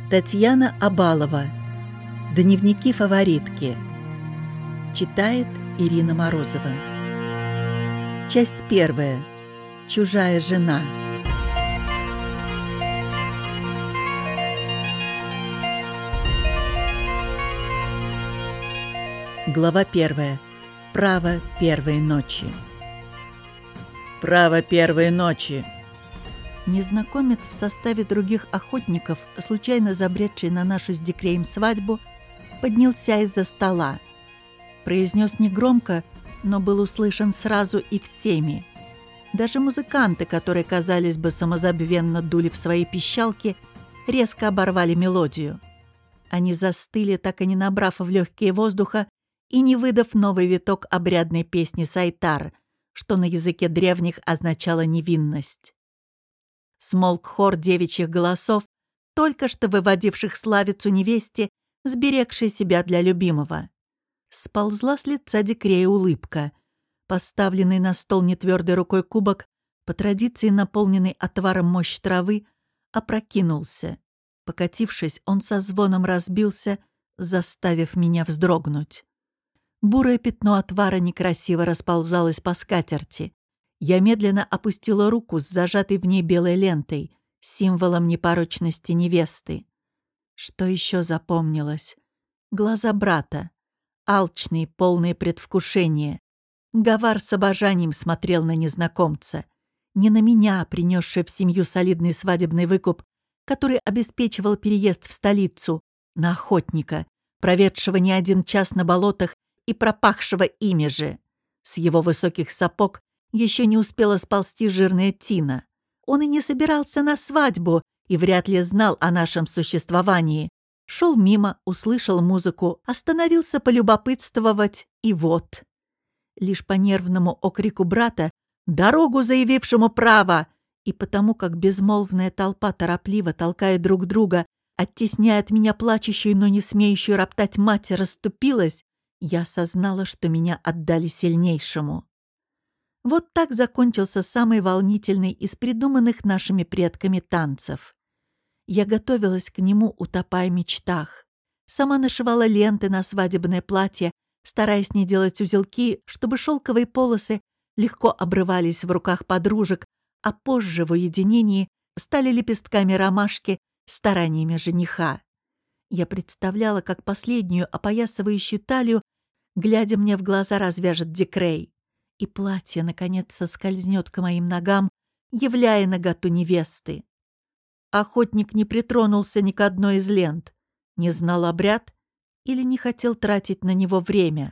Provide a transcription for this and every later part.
Татьяна Абалова. Дневники фаворитки. Читает Ирина Морозова. Часть 1. Чужая жена. Глава 1. Право первой ночи. Право первой ночи. Незнакомец в составе других охотников, случайно забредший на нашу с Дикреем свадьбу, поднялся из-за стола. Произнес негромко, но был услышан сразу и всеми. Даже музыканты, которые, казались бы, самозабвенно дули в свои пищалки, резко оборвали мелодию. Они застыли, так и не набрав в легкие воздуха и не выдав новый виток обрядной песни Сайтар, что на языке древних означало невинность. Смолк хор девичьих голосов, только что выводивших славицу невесте, сберегшей себя для любимого. Сползла с лица Дикрея улыбка. Поставленный на стол нетвердой рукой кубок, по традиции наполненный отваром мощь травы, опрокинулся. Покатившись, он со звоном разбился, заставив меня вздрогнуть. Бурое пятно отвара некрасиво расползалось по скатерти. Я медленно опустила руку с зажатой в ней белой лентой, символом непорочности невесты. Что еще запомнилось? Глаза брата. Алчные, полные предвкушения. Гавар с обожанием смотрел на незнакомца. Не на меня, принесшая в семью солидный свадебный выкуп, который обеспечивал переезд в столицу, на охотника, проведшего не один час на болотах и пропахшего ими же. С его высоких сапог еще не успела сползти жирная тина. Он и не собирался на свадьбу и вряд ли знал о нашем существовании. Шел мимо, услышал музыку, остановился полюбопытствовать, и вот. Лишь по нервному окрику брата, дорогу заявившему право, и потому как безмолвная толпа торопливо, толкая друг друга, оттесняя от меня плачущую, но не смеющую роптать мать, расступилась, я осознала, что меня отдали сильнейшему. Вот так закончился самый волнительный из придуманных нашими предками танцев. Я готовилась к нему, утопая в мечтах. Сама нашивала ленты на свадебное платье, стараясь не делать узелки, чтобы шелковые полосы легко обрывались в руках подружек, а позже в уединении стали лепестками ромашки стараниями жениха. Я представляла, как последнюю опоясывающую талию, глядя мне в глаза, развяжет Дикрей. И платье, наконец, соскользнет к моим ногам, являя наготу невесты. Охотник не притронулся ни к одной из лент, не знал обряд или не хотел тратить на него время.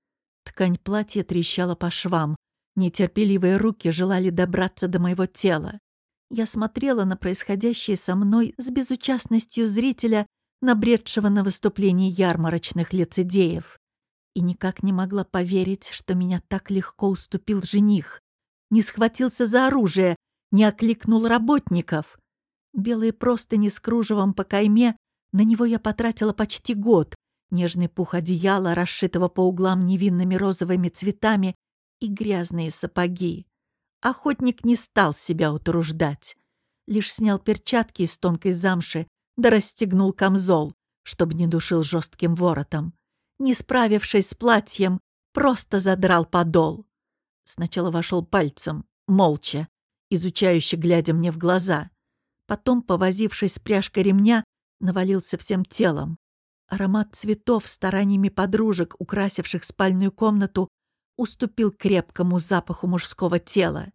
Ткань платья трещала по швам, нетерпеливые руки желали добраться до моего тела. Я смотрела на происходящее со мной с безучастностью зрителя, набредшего на выступлении ярмарочных лицедеев. И никак не могла поверить, что меня так легко уступил жених. Не схватился за оружие, не окликнул работников. Белые простыни с кружевом по кайме, на него я потратила почти год. Нежный пух одеяла, расшитого по углам невинными розовыми цветами, и грязные сапоги. Охотник не стал себя утруждать. Лишь снял перчатки из тонкой замши, да расстегнул камзол, чтобы не душил жестким воротом. Не справившись с платьем, просто задрал подол. Сначала вошел пальцем, молча, изучающе глядя мне в глаза. Потом, повозившись с пряжкой ремня, навалился всем телом. Аромат цветов стараниями подружек, украсивших спальную комнату, уступил крепкому запаху мужского тела.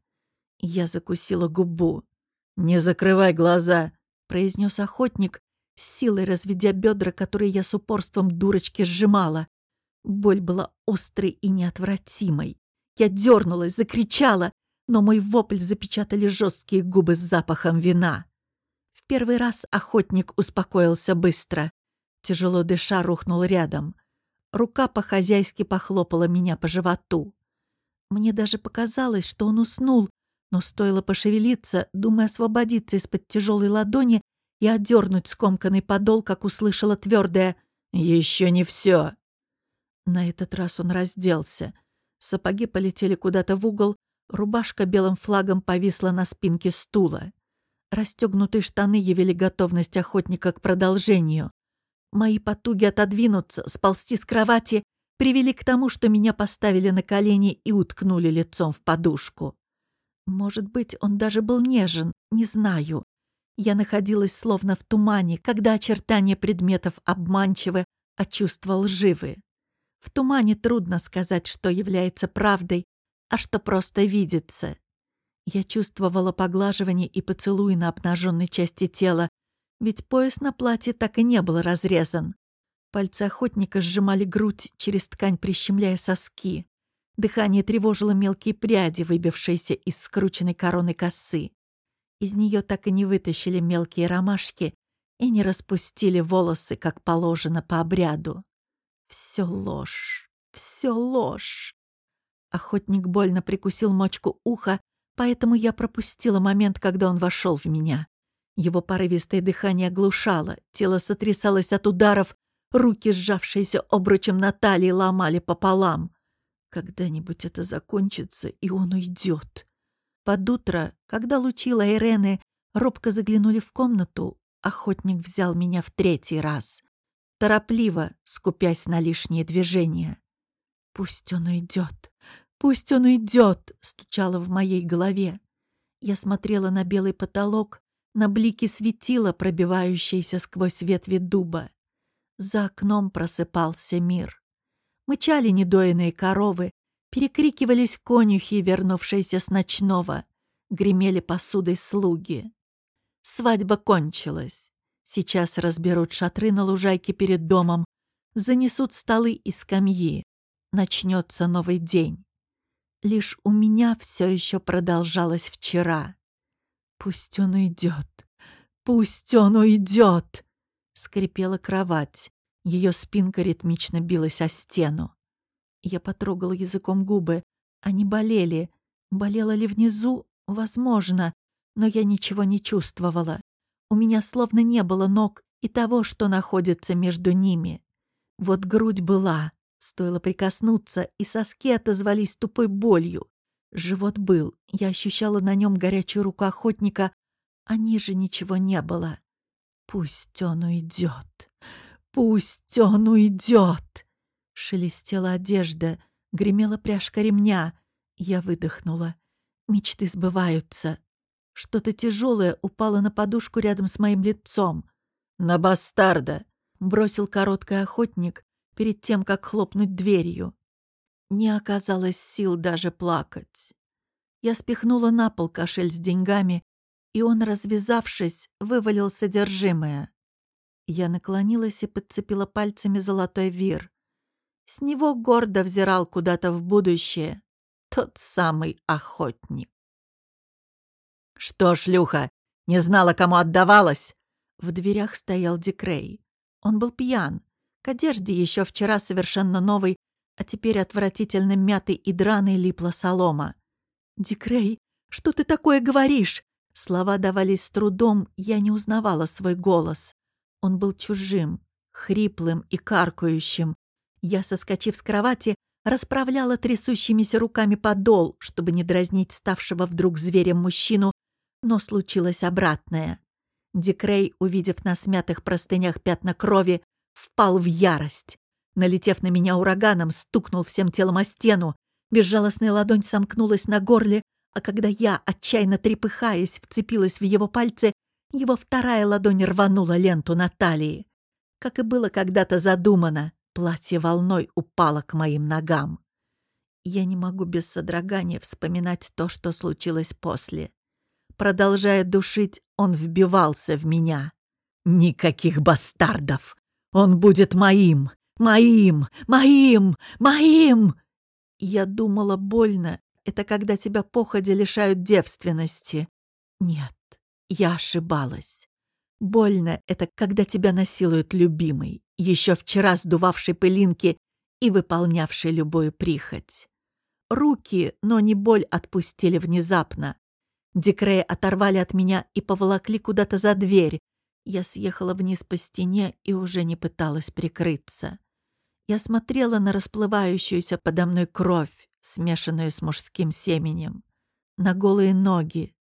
Я закусила губу. «Не закрывай глаза», — произнес охотник, с силой разведя бедра, которые я с упорством дурочки сжимала. Боль была острой и неотвратимой. Я дернулась, закричала, но мой вопль запечатали жесткие губы с запахом вина. В первый раз охотник успокоился быстро. Тяжело дыша, рухнул рядом. Рука по-хозяйски похлопала меня по животу. Мне даже показалось, что он уснул, но стоило пошевелиться, думая освободиться из-под тяжелой ладони и отдернуть скомканный подол, как услышала твердое «Еще не все». На этот раз он разделся. Сапоги полетели куда-то в угол, рубашка белым флагом повисла на спинке стула. Расстегнутые штаны явили готовность охотника к продолжению. Мои потуги отодвинуться, сползти с кровати привели к тому, что меня поставили на колени и уткнули лицом в подушку. Может быть, он даже был нежен, не знаю. Я находилась словно в тумане, когда очертания предметов обманчивы, а чувства лживы. В тумане трудно сказать, что является правдой, а что просто видится. Я чувствовала поглаживание и поцелуи на обнаженной части тела, ведь пояс на платье так и не был разрезан. Пальцы охотника сжимали грудь, через ткань прищемляя соски. Дыхание тревожило мелкие пряди, выбившиеся из скрученной короны косы. Из нее так и не вытащили мелкие ромашки и не распустили волосы, как положено по обряду. Все ложь, все ложь. Охотник больно прикусил мочку уха, поэтому я пропустила момент, когда он вошел в меня. Его порывистое дыхание оглушало, тело сотрясалось от ударов, руки, сжавшиеся обручем на талии, ломали пополам. Когда-нибудь это закончится, и он уйдет. Под утро, когда лучи Лайрены робко заглянули в комнату, охотник взял меня в 3-й раз, торопливо, скупясь на лишние движения. «Пусть он уйдет! Пусть он уйдет!» — стучало в моей голове. Я смотрела на белый потолок, на блики светила, пробивающиеся сквозь ветви дуба. За окном просыпался мир. Мычали недоенные коровы, перекрикивались конюхи, вернувшиеся с ночного, гремели посудой слуги. Свадьба кончилась. Сейчас разберут шатры на лужайке перед домом, занесут столы и скамьи. Начнется новый день. Лишь у меня все еще продолжалось вчера. «Пусть он уйдет! Пусть он уйдет!» Скрипела кровать. Ее спинка ритмично билась о стену. Я потрогала языком губы. Они болели. Болело ли внизу? Возможно. Но я ничего не чувствовала. У меня словно не было ног и того, что находится между ними. Вот грудь была. Стоило прикоснуться, и соски отозвались тупой болью. Живот был. Я ощущала на нем горячую руку охотника, а ниже ничего не было. «Пусть он уйдет! Пусть он уйдет!» Шелестела одежда, гремела пряжка ремня. Я выдохнула. Мечты сбываются. Что-то тяжелое упало на подушку рядом с моим лицом. «На бастарда!» — бросил короткий охотник перед тем, как хлопнуть дверью. Не оказалось сил даже плакать. Я спихнула на пол кошель с деньгами, и он, развязавшись, вывалил содержимое. Я наклонилась и подцепила пальцами золотой вир. С него гордо взирал куда-то в будущее тот самый охотник. «Что, шлюха, не знала, кому отдавалась?» В дверях стоял Дикрей. Он был пьян. К одежде еще вчера совершенно новой, а теперь отвратительно мятой и драной липла солома. «Дикрей, что ты такое говоришь?» Слова давались с трудом, я не узнавала свой голос. Он был чужим, хриплым и каркающим. Я, соскочив с кровати, расправляла трясущимися руками подол, чтобы не дразнить ставшего вдруг зверем мужчину, но случилось обратное. Дикрей, увидев на смятых простынях пятна крови, впал в ярость. Налетев на меня ураганом, стукнул всем телом о стену. Безжалостная ладонь сомкнулась на горле, а когда я, отчаянно трепыхаясь, вцепилась в его пальцы, его вторая ладонь рванула ленту на талии. Как и было когда-то задумано, платье волной упало к моим ногам. Я не могу без содрогания вспоминать то, что случилось после. Продолжая душить, он вбивался в меня. «Никаких бастардов! Он будет моим! Моим! Моим! Моим!» Я думала, больно — это когда тебя походя лишают девственности. Нет, я ошибалась. Больно — это когда тебя насилует любимый, еще вчера сдувавший пылинки и выполнявший любую прихоть. Руки, но не боль, отпустили внезапно. Дикрея оторвали от меня и поволокли куда-то за дверь. Я съехала вниз по стене и уже не пыталась прикрыться. Я смотрела на расплывающуюся подо мной кровь, смешанную с мужским семенем, на голые ноги,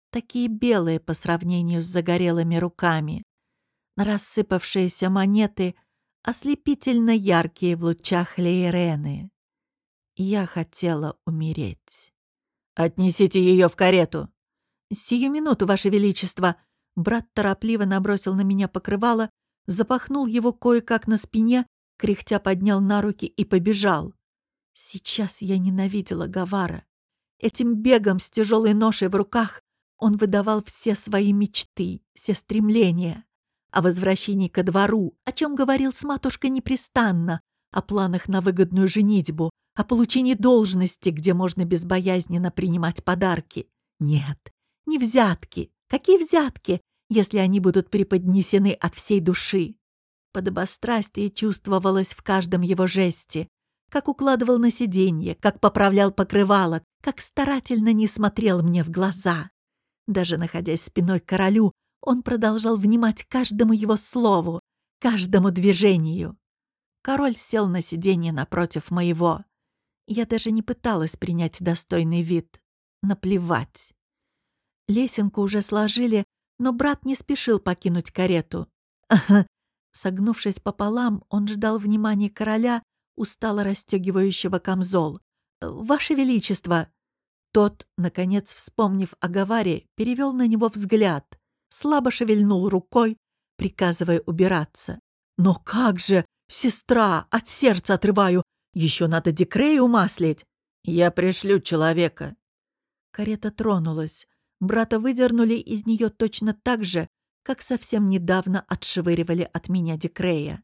такие белые по сравнению с загорелыми руками. Рассыпавшиеся монеты ослепительно яркие в лучах Лейрены. Я хотела умереть. «Отнесите ее в карету!» «Сию минуту, Ваше Величество!» Брат торопливо набросил на меня покрывало, запахнул его кое-как на спине, кряхтя поднял на руки и побежал. Сейчас я ненавидела Гавара. Этим бегом с тяжелой ношей в руках он выдавал все свои мечты, все стремления. О возвращении ко двору, о чем говорил с матушкой непрестанно, о планах на выгодную женитьбу, о получении должности, где можно безбоязненно принимать подарки. Нет, не взятки. Какие взятки, если они будут преподнесены от всей души? Подобострастие чувствовалось в каждом его жесте. Как укладывал на сиденье, как поправлял покрывало, как старательно не смотрел мне в глаза. Даже находясь спиной к королю, он продолжал внимать каждому его слову, каждому движению. Король сел на сиденье напротив моего. Я даже не пыталась принять достойный вид. Наплевать. Лесенку уже сложили, но брат не спешил покинуть карету. Согнувшись пополам, он ждал внимания короля, устало расстегивающего камзол. «Ваше Величество!» Тот, наконец, вспомнив о Гаваре, перевел на него взгляд, слабо шевельнул рукой, приказывая убираться. «Но как же, сестра, от сердца отрываю! Еще надо Дикрея умаслить! Я пришлю человека!» Карета тронулась. Брата выдернули из нее точно так же, как совсем недавно отшвыривали от меня Дикрея.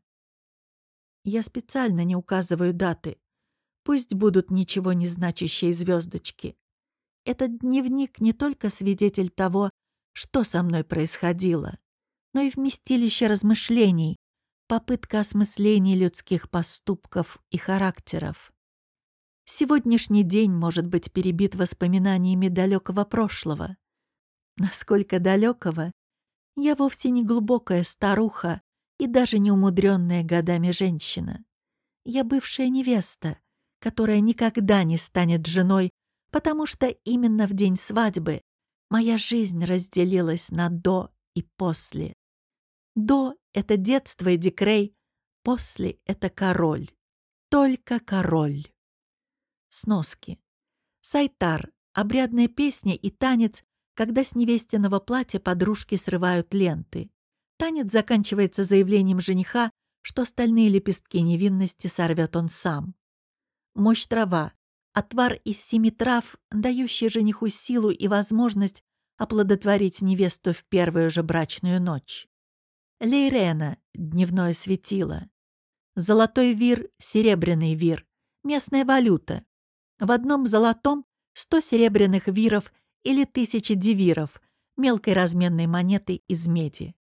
Я специально не указываю даты. Пусть будут ничего не значащие звездочки. Этот дневник не только свидетель того, что со мной происходило, но и вместилище размышлений, попытка осмысления людских поступков и характеров. Сегодняшний день может быть перебит воспоминаниями далекого прошлого. Насколько далекого? Я вовсе не глубокая старуха и даже не умудренная годами женщина. Я бывшая невеста, которая никогда не станет женой, потому что именно в день свадьбы моя жизнь разделилась на «до» и «после». «До» — это детство и Дикрей, «после» — это король. Только король. Сноски. Сайтар — обрядная песня и танец, когда с невестиного платья подружки срывают ленты. Танец заканчивается заявлением жениха, что остальные лепестки невинности сорвет он сам. Мощь трава — отвар из 7 трав, дающий жениху силу и возможность оплодотворить невесту в первую же брачную ночь. Лейрена — дневное светило. Золотой вир — серебряный вир, местная валюта. В одном золотом 100 серебряных виров или 1000 дивиров, мелкой разменной монеты из меди.